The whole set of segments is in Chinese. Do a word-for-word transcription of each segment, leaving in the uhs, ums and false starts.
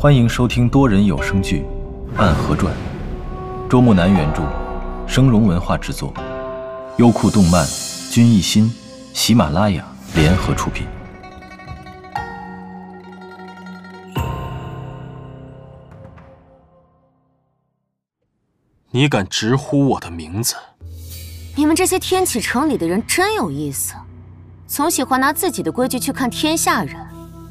欢迎收听多人有声剧《暗河传》，周木南原著，声荣文化制作，优酷动漫、君艺心、喜马拉雅联合出品。 你敢直呼我的名字？ 你们这些天启城里的人真有意思，总喜欢拿自己的规矩去看天下人。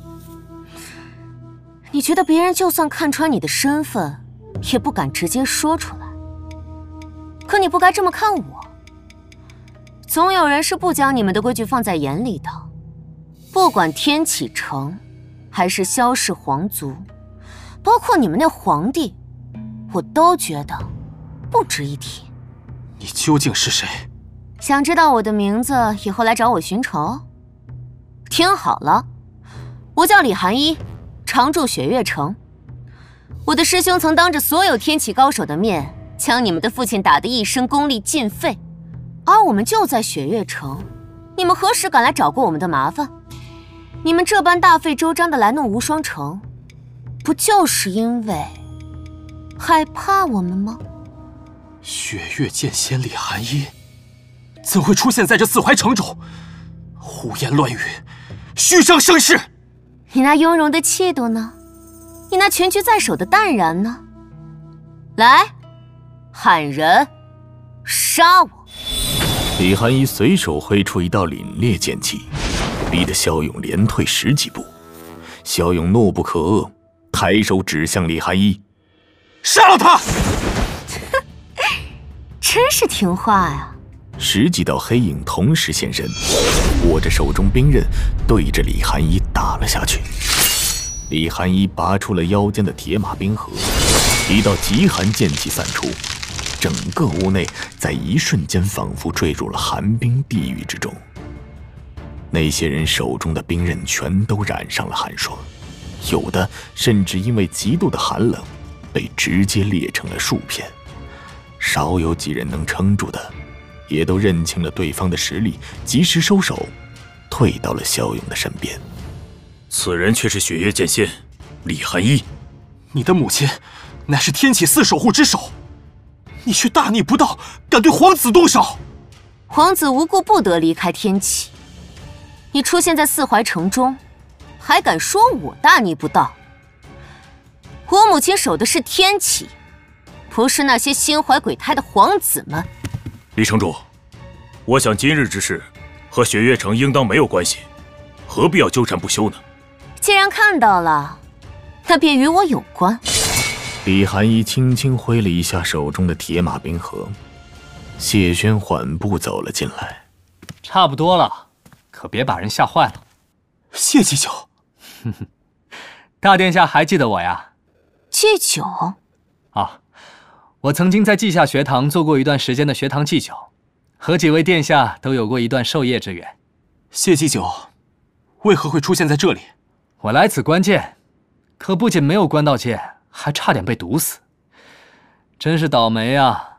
你觉得别人就算看穿你的身份，也不敢直接说出来。可你不该这么看我。总有人是不将你们的规矩放在眼里的。不管天启城，还是萧氏皇族，包括你们那皇帝，我都觉得不值一提。 你究竟是谁？ 想知道我的名字，以后来找我寻仇？听好了，我叫李寒一，常驻雪月城。我的师兄曾当着所有天启高手的面，将你们的父亲打得一身功力尽废，而我们就在雪月城，你们何时敢来找过我们的麻烦？你们这般大费周章的来弄无双城，不就是因为害怕我们吗？ 雪月剑仙李寒一，怎会出现在这四怀城中？胡言乱语，虚张声势！ 你那雍容的气度呢？你那全局在手的淡然呢？来，喊人杀我！ 李寒一随手挥出一道凛冽剑气，逼得萧勇连退十几步。萧勇怒不可遏，抬手指向李寒一， 杀了他！ 真是听话呀！ 十几道黑影同时现身，握着手中兵刃，对着李寒一打了下去。李寒一拔出了腰间的铁马冰河，一道极寒剑气散出，整个屋内在一瞬间仿佛坠入了寒冰地狱之中。那些人手中的兵刃全都染上了寒霜，有的甚至因为极度的寒冷，被直接裂成了数片。少有几人能撑住的，也都认清了对方的实力，及时收手，退到了萧勇的身边。 此人却是雪月剑仙李寒一。 你的母亲乃是天启寺守护之首，你却大逆不道，敢对皇子动手！ 皇子无故不得离开天启，你出现在四怀城中，还敢说我大逆不道？我母亲守的是天启，不是那些心怀鬼胎的皇子们。 李城主，我想今日之事和雪月城应当没有关系，何必要纠缠不休呢？ 既然看到了，那便与我有关。 李寒一轻轻挥了一下手中的铁马冰河，谢轩缓步走了进来。 差不多了，可别把人吓坏了。 谢祭酒。 哼哼，大殿下还记得我呀？ 祭酒？ 啊，我曾经在稷下学堂做过一段时间的学堂祭酒，和几位殿下都有过一段授业之缘。 谢祭酒为何会出现在这里？ 我来此关剑，可不仅没有关到剑，还差点被毒死，真是倒霉啊！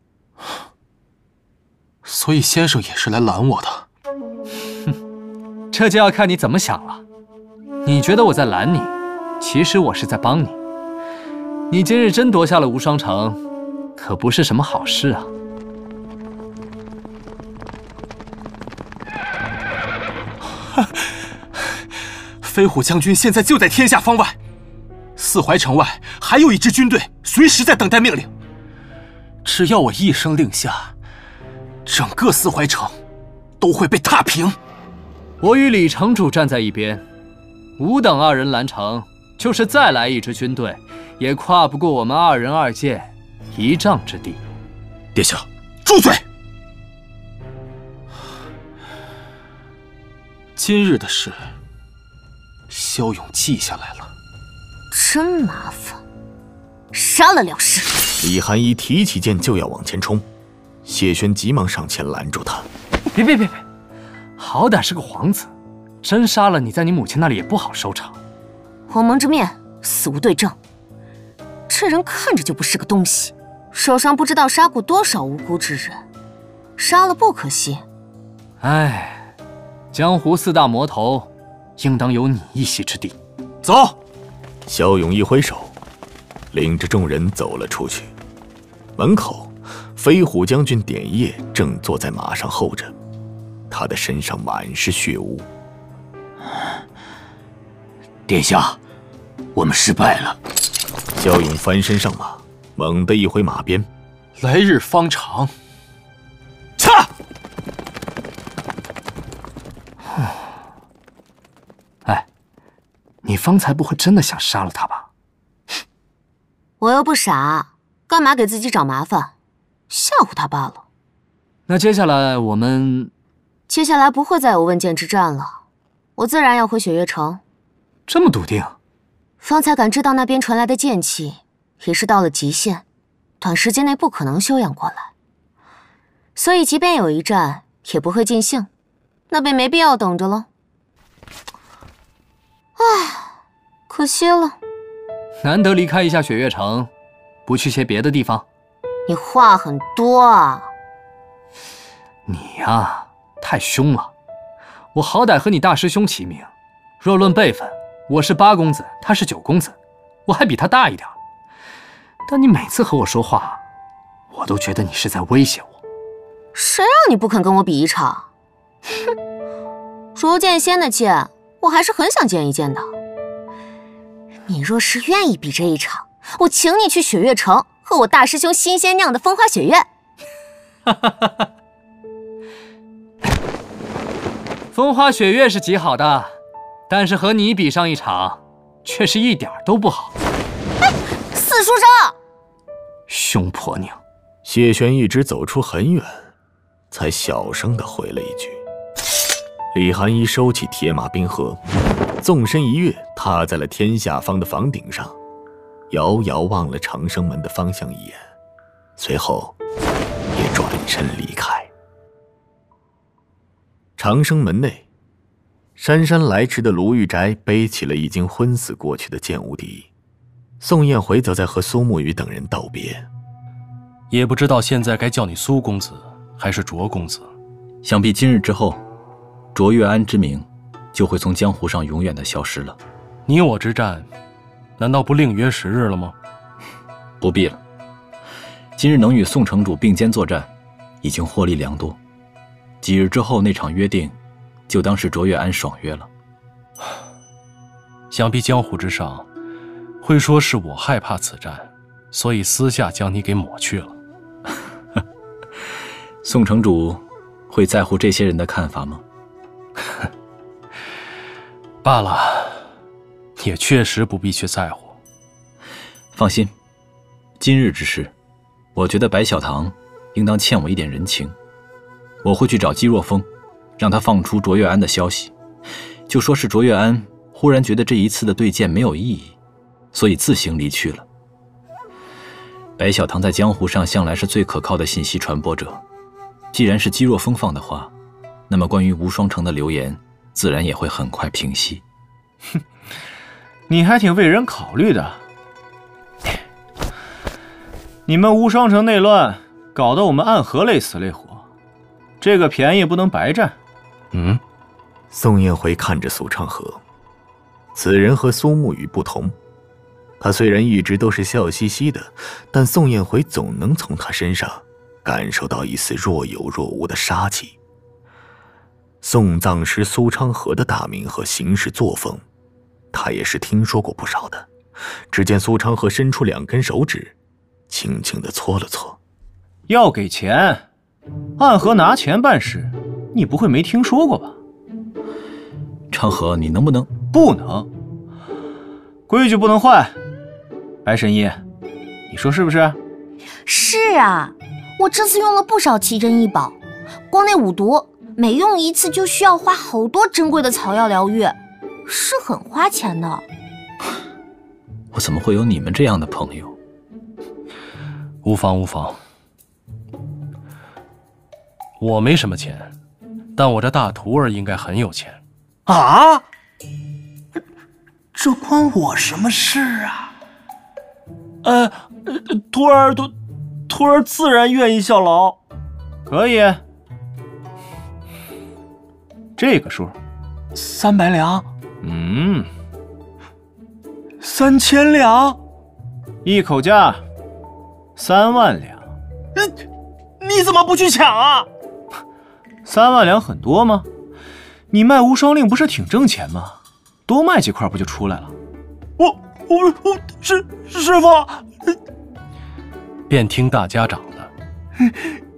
所以先生也是来拦我的。 哼，这就要看你怎么想了。你觉得我在拦你，其实我是在帮你。你今日真夺下了无双城，可不是什么好事啊！ 飞虎将军现在就在天下方外，四怀城外还有一支军队，随时在等待命令。只要我一声令下，整个四怀城都会被踏平。 我与李城主站在一边，吾等二人拦城，就是再来一支军队，也跨不过我们二人二剑一丈之地。 殿下， 住嘴！今日的事，萧勇记下来了。 真麻烦，杀了了事。 李寒一提起剑就要往前冲，谢轩急忙上前拦住他。 别别别别，好歹是个皇子，真杀了你，在你母亲那里也不好收场。 我蒙着面，死无对证。这人看着就不是个东西，手上不知道杀过多少无辜之人，杀了不可惜。 唉，江湖四大魔头，应当有你一席之地。 走。 萧勇一挥手，领着众人走了出去。门口，飞虎将军典烨正坐在马上候着，他的身上满是血污。 殿下，我们失败了。 萧勇翻身上马，猛地一挥马鞭， 来日方长。杀！ 哎，你方才不会真的想杀了他吧？ 我又不傻，干嘛给自己找麻烦？吓唬他罢了。 那接下来我们…… 接下来不会再有问剑之战了，我自然要回雪月城。 这么笃定？ 方才感知到那边传来的剑气，也是到了极限，短时间内不可能休养过来。所以即便有一战，也不会尽兴，那便没必要等着了。唉，可惜了。 难得离开一下雪月城，不去些别的地方？ 你话很多啊。 你呀，太凶了。我好歹和你大师兄齐名，若论辈分，我是八公子，他是九公子，我还比他大一点。但你每次和我说话，我都觉得你是在威胁我。 谁让你不肯跟我比一场？哼，竹剑仙的剑，我还是很想见一见的。你若是愿意比这一场，我请你去雪月城，和我大师兄新鲜酿的风花雪月。 哈哈哈哈。风花雪月是极好的，但是和你比上一场，却是一点都不好。 哎，四书生， 凶婆娘！ 谢玄一直走出很远，才小声地回了一句。李寒衣收起铁马冰河，纵身一跃，踏在了天下方的房顶上，遥遥望了长生门的方向一眼，随后也转身离开。长生门内，姗姗来迟的卢玉宅背起了已经昏死过去的剑无敌，宋燕回则在和苏沐雨等人道别。 也不知道现在该叫你苏公子还是卓公子。 想必今日之后，卓月安之名就会从江湖上永远的消失了。 你我之战，难道不另约时日了吗？ 不必了，今日能与宋城主并肩作战，已经获利良多。几日之后那场约定，就当是卓月安爽约了。 想必江湖之上，会说是我害怕此战，所以私下将你给抹去了。 宋城主会在乎这些人的看法吗？ 罢了，也确实不必去在乎。 放心，今日之事，我觉得白小棠应当欠我一点人情。我会去找姬若风，让他放出卓月安的消息，就说是卓月安忽然觉得这一次的对剑没有意义，所以自行离去了。白小棠在江湖上向来是最可靠的信息传播者，既然是姬若风放的话，那么关于无双城的流言自然也会很快平息。 哼，你还挺为人考虑的。你们无双城内乱，搞得我们暗河累死累活，这个便宜不能白占。 嗯， 宋燕回看着苏昌河，此人和苏沐雨不同。他虽然一直都是笑嘻嘻的，但宋燕回总能从他身上感受到一丝若有若无的杀气。宋藏师苏昌河的大名和行事作风，他也是听说过不少的。只见苏昌河伸出两根手指，轻轻地搓了搓。 要给钱，暗河拿钱办事，你不会没听说过吧？ 昌河，你能不能…… 不能，规矩不能坏。白神医，你说是不是？ 是啊，我这次用了不少奇珍异宝，光那五毒，每用一次就需要花好多珍贵的草药疗愈，是很花钱的。 我怎么会有你们这样的朋友？ 无妨无妨，我没什么钱，但我这大徒儿应该很有钱。 啊？这关我什么事啊？ 呃，徒儿徒徒儿自然愿意效劳。可以。这个数， 三百两。 嗯， 三千两， 一口价三万两。 你怎么不去抢啊？ 三万两很多吗？你卖无双令不是挺挣钱吗？多卖几块不就出来了？ 我我我师师傅， 便听大家长的。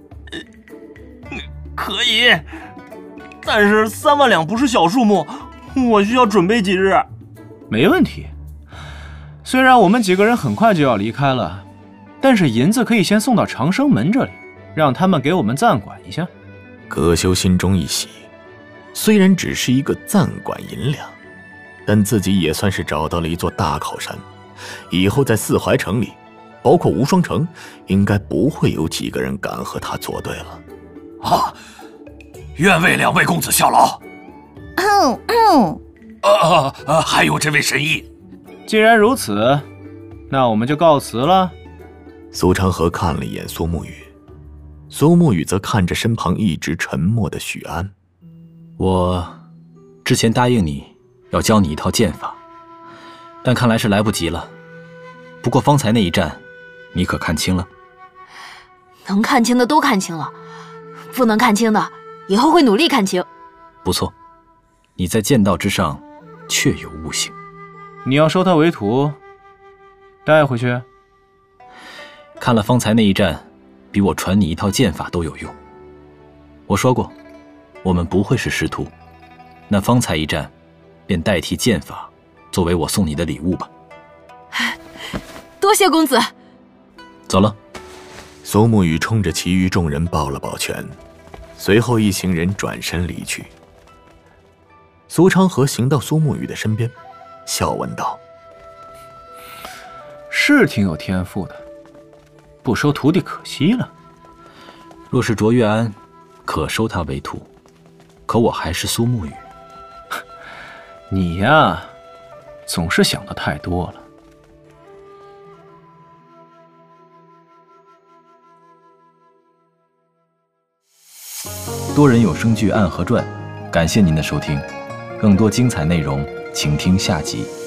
可以，但是三万两不是小数目，我需要准备几日。 没问题。虽然我们几个人很快就要离开了，但是银子可以先送到长生门这里，让他们给我们暂管一下。 葛修心中一喜，虽然只是一个暂管银两，但自己也算是找到了一座大靠山，以后在四怀城里，包括无双城，应该不会有几个人敢和他作对了。 啊！愿为两位公子效劳。 嗯嗯。 啊啊！还有这位神医。 既然如此，那我们就告辞了。 苏长河看了一眼苏沐雨，苏沐雨则看着身旁一直沉默的许安。 我之前答应你要教你一套剑法，但看来是来不及了。不过方才那一战，你可看清了？ 能看清的都看清了，不能看清的，以后会努力看清。 不错，你在剑道之上确有悟性。 你要收他为徒，带回去。 看了方才那一战，比我传你一套剑法都有用。我说过，我们不会是师徒，那方才一战，便代替剑法，作为我送你的礼物吧。 多谢公子。 走了。 苏沐雨冲着其余众人抱了抱拳，随后一行人转身离去。苏长河行到苏沐雨的身边，笑问道：“ 是挺有天赋的，不收徒弟可惜了。 若是卓越安，可收他为徒，可我还是苏沐雨。 你呀，总是想的太多了。” 多人有声剧《暗河传》，感谢您的收听，更多精彩内容，请听下集。